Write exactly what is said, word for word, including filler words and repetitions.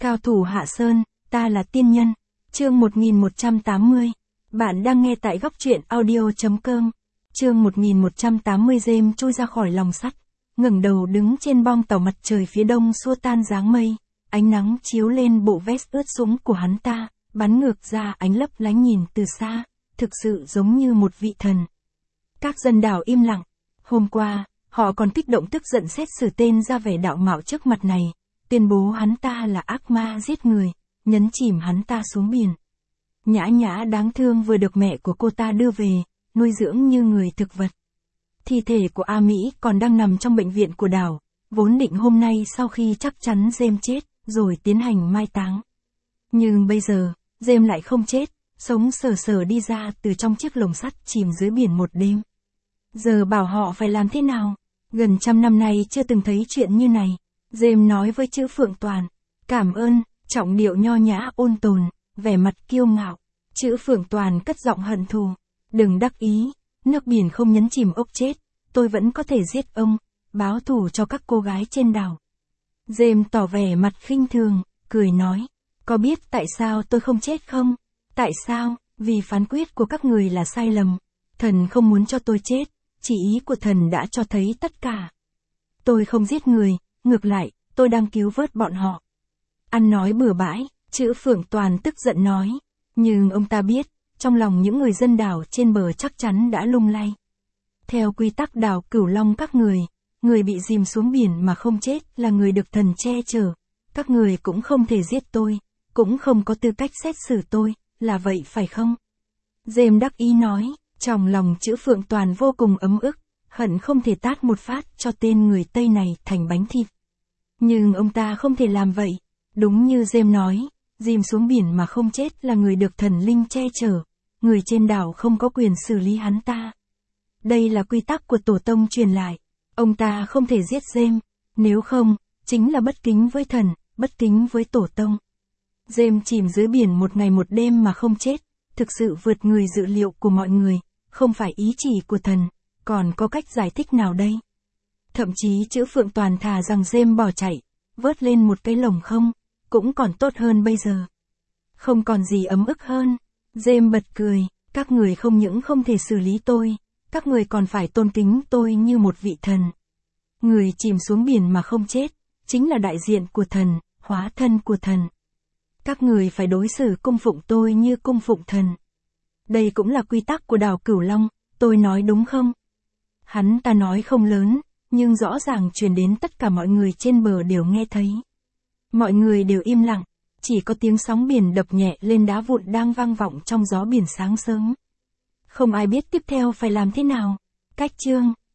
Cao thủ Hạ Sơn, ta là tiên nhân. Chương một nghìn một trăm tám mươi. Bạn đang nghe tại góc truyện audio chấm com. Chương một nghìn một trăm tám mươi. James chui ra khỏi lòng sắt, ngẩng đầu đứng trên bong tàu, mặt trời phía đông xua tan dáng mây, ánh nắng chiếu lên bộ vest ướt sũng của hắn ta, bắn ngược ra ánh lấp lánh, nhìn từ xa, thực sự giống như một vị thần. Các dân đảo im lặng. Hôm qua, họ còn kích động tức giận xét xử tên ra vẻ đạo mạo trước mặt này, tuyên bố hắn ta là ác ma giết người, nhấn chìm hắn ta xuống biển. Nhã Nhã đáng thương vừa được mẹ của cô ta đưa về, nuôi dưỡng như người thực vật. Thi thể của A Mỹ còn đang nằm trong bệnh viện của đảo, vốn định hôm nay sau khi chắc chắn James chết, rồi tiến hành mai táng. Nhưng bây giờ, James lại không chết, sống sờ sờ đi ra từ trong chiếc lồng sắt chìm dưới biển một đêm. Giờ bảo họ phải làm thế nào? Gần trăm năm nay chưa từng thấy chuyện như này. James nói với chữ Phượng Toàn. Cảm ơn, trọng điệu nho nhã ôn tồn, vẻ mặt kiêu ngạo. Chữ Phượng Toàn cất giọng hận thù. Đừng đắc ý, nước biển không nhấn chìm ốc chết, tôi vẫn có thể giết ông, báo thù cho các cô gái trên đảo. James tỏ vẻ mặt khinh thường, cười nói. Có biết tại sao tôi không chết không? Tại sao? Vì phán quyết của các người là sai lầm. Thần không muốn cho tôi chết, chỉ ý của thần đã cho thấy tất cả. Tôi không giết người, ngược lại, tôi đang cứu vớt bọn họ. Ăn nói bừa bãi, chữ Phượng Toàn tức giận nói. Nhưng ông ta biết, trong lòng những người dân đảo trên bờ chắc chắn đã lung lay. Theo quy tắc đảo Cửu Long các người, người bị dìm xuống biển mà không chết là người được thần che chở. Các người cũng không thể giết tôi, cũng không có tư cách xét xử tôi, là vậy phải không? James đắc ý nói, trong lòng chữ Phượng Toàn vô cùng ấm ức, hận không thể tát một phát cho tên người Tây này thành bánh thịt. Nhưng ông ta không thể làm vậy. Đúng như James nói, dìm xuống biển mà không chết là người được thần linh che chở, người trên đảo không có quyền xử lý hắn ta. Đây là quy tắc của tổ tông truyền lại, ông ta không thể giết James, nếu không, chính là bất kính với thần, bất kính với tổ tông. James chìm dưới biển một ngày một đêm mà không chết, thực sự vượt người dự liệu của mọi người, không phải ý chỉ của thần, còn có cách giải thích nào đây? Thậm chí chữ Phượng Toàn thà rằng James bỏ chạy, vớt lên một cái lồng không, cũng còn tốt hơn bây giờ. Không còn gì ấm ức hơn. James bật cười, các người không những không thể xử lý tôi, các người còn phải tôn kính tôi như một vị thần. Người chìm xuống biển mà không chết, chính là đại diện của thần, hóa thân của thần. Các người phải đối xử cung phụng tôi như cung phụng thần. Đây cũng là quy tắc của đảo Cửu Long, tôi nói đúng không? Hắn ta nói không lớn, nhưng rõ ràng truyền đến tất cả mọi người trên bờ đều nghe thấy. Mọi người đều im lặng, chỉ có tiếng sóng biển đập nhẹ lên đá vụn đang vang vọng trong gió biển sáng sớm. Không ai biết tiếp theo phải làm thế nào. Cách chương